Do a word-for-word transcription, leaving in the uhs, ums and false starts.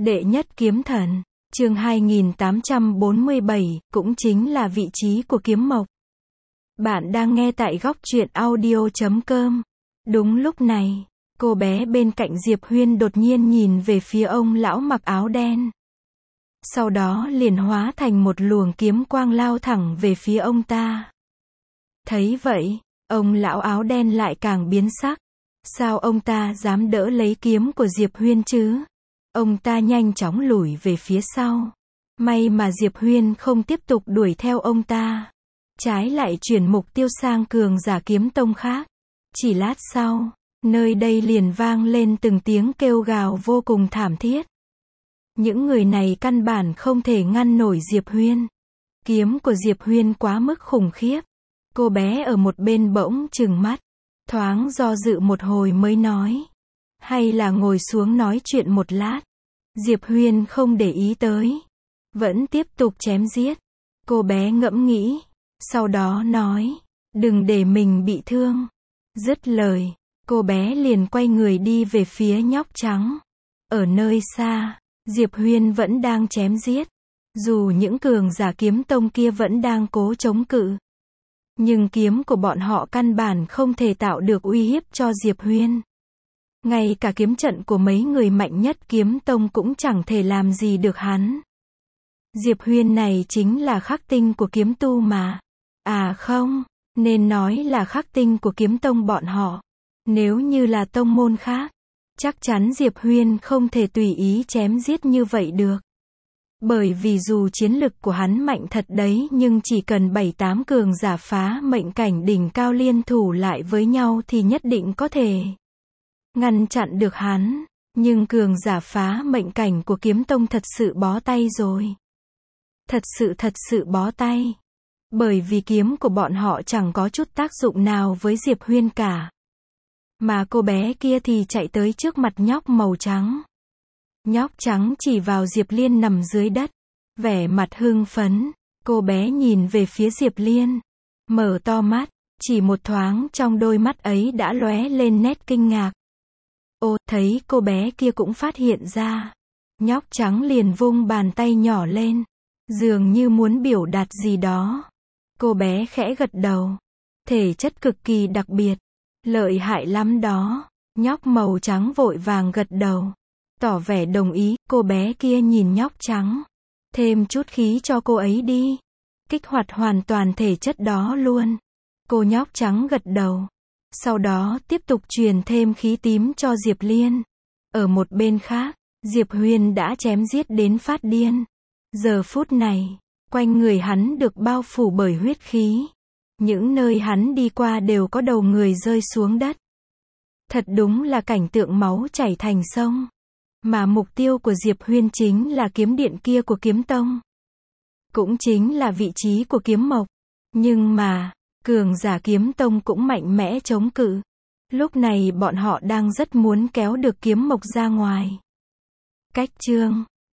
Đệ nhất kiếm thần, chương hai nghìn tám trăm bốn mươi bảy, cũng chính là vị trí của kiếm mộc. Bạn đang nghe tại góc truyện audio chấm com. Đúng lúc này, cô bé bên cạnh Diệp Huyên đột nhiên nhìn về phía ông lão mặc áo đen. Sau đó liền hóa thành một luồng kiếm quang lao thẳng về phía ông ta. Thấy vậy, ông lão áo đen lại càng biến sắc. Sao ông ta dám đỡ lấy kiếm của Diệp Huyên chứ? Ông ta nhanh chóng lùi về phía sau. May mà Diệp Huyên không tiếp tục đuổi theo ông ta. Trái lại chuyển mục tiêu sang cường giả kiếm tông khác. Chỉ lát sau, nơi đây liền vang lên từng tiếng kêu gào vô cùng thảm thiết. Những người này căn bản không thể ngăn nổi Diệp Huyên. Kiếm của Diệp Huyên quá mức khủng khiếp. Cô bé ở một bên bỗng trừng mắt. Thoáng do dự một hồi mới nói. Hay là ngồi xuống nói chuyện một lát. Diệp Huyên không để ý tới. Vẫn tiếp tục chém giết. Cô bé ngẫm nghĩ. Sau đó nói. Đừng để mình bị thương. Dứt lời. Cô bé liền quay người đi về phía nhóc trắng. Ở nơi xa. Diệp Huyên vẫn đang chém giết. Dù những cường giả kiếm tông kia vẫn đang cố chống cự. Nhưng kiếm của bọn họ căn bản không thể tạo được uy hiếp cho Diệp Huyên. Ngay cả kiếm trận của mấy người mạnh nhất kiếm tông cũng chẳng thể làm gì được hắn. Diệp Huyên này chính là khắc tinh của kiếm tu mà. À không, nên nói là khắc tinh của kiếm tông bọn họ. Nếu như là tông môn khác, chắc chắn Diệp Huyên không thể tùy ý chém giết như vậy được. Bởi vì dù chiến lực của hắn mạnh thật đấy nhưng chỉ cần bảy tám cường giả phá mệnh cảnh đỉnh cao liên thủ lại với nhau thì nhất định có thể ngăn chặn được hắn. Nhưng cường giả phá mệnh cảnh của kiếm tông thật sự bó tay rồi. Thật sự thật sự bó tay. Bởi vì kiếm của bọn họ chẳng có chút tác dụng nào với Diệp Huyên cả. Mà cô bé kia thì chạy tới trước mặt nhóc màu trắng. Nhóc trắng chỉ vào Diệp Liên nằm dưới đất. Vẻ mặt hưng phấn. Cô bé nhìn về phía Diệp Liên. Mở to mắt. Chỉ một thoáng trong đôi mắt ấy đã lóe lên nét kinh ngạc. Ô, thấy cô bé kia cũng phát hiện ra. Nhóc trắng liền vung bàn tay nhỏ lên. Dường như muốn biểu đạt gì đó. Cô bé khẽ gật đầu. Thể chất cực kỳ đặc biệt. Lợi hại lắm đó. Nhóc màu trắng vội vàng gật đầu. Tỏ vẻ đồng ý. Cô bé kia nhìn nhóc trắng. Thêm chút khí cho cô ấy đi. Kích hoạt hoàn toàn thể chất đó luôn. Cô nhóc trắng gật đầu. Sau đó tiếp tục truyền thêm khí tím cho Diệp Liên. Ở một bên khác, Diệp Huyên đã chém giết đến phát điên. Giờ phút này, quanh người hắn được bao phủ bởi huyết khí. Những nơi hắn đi qua đều có đầu người rơi xuống đất. Thật đúng là cảnh tượng máu chảy thành sông. Mà mục tiêu của Diệp Huyên chính là kiếm điện kia của kiếm tông. Cũng chính là vị trí của kiếm mộc. Nhưng mà, cường giả kiếm tông cũng mạnh mẽ chống cự. Lúc này bọn họ đang rất muốn kéo được kiếm mộc ra ngoài. Cách chương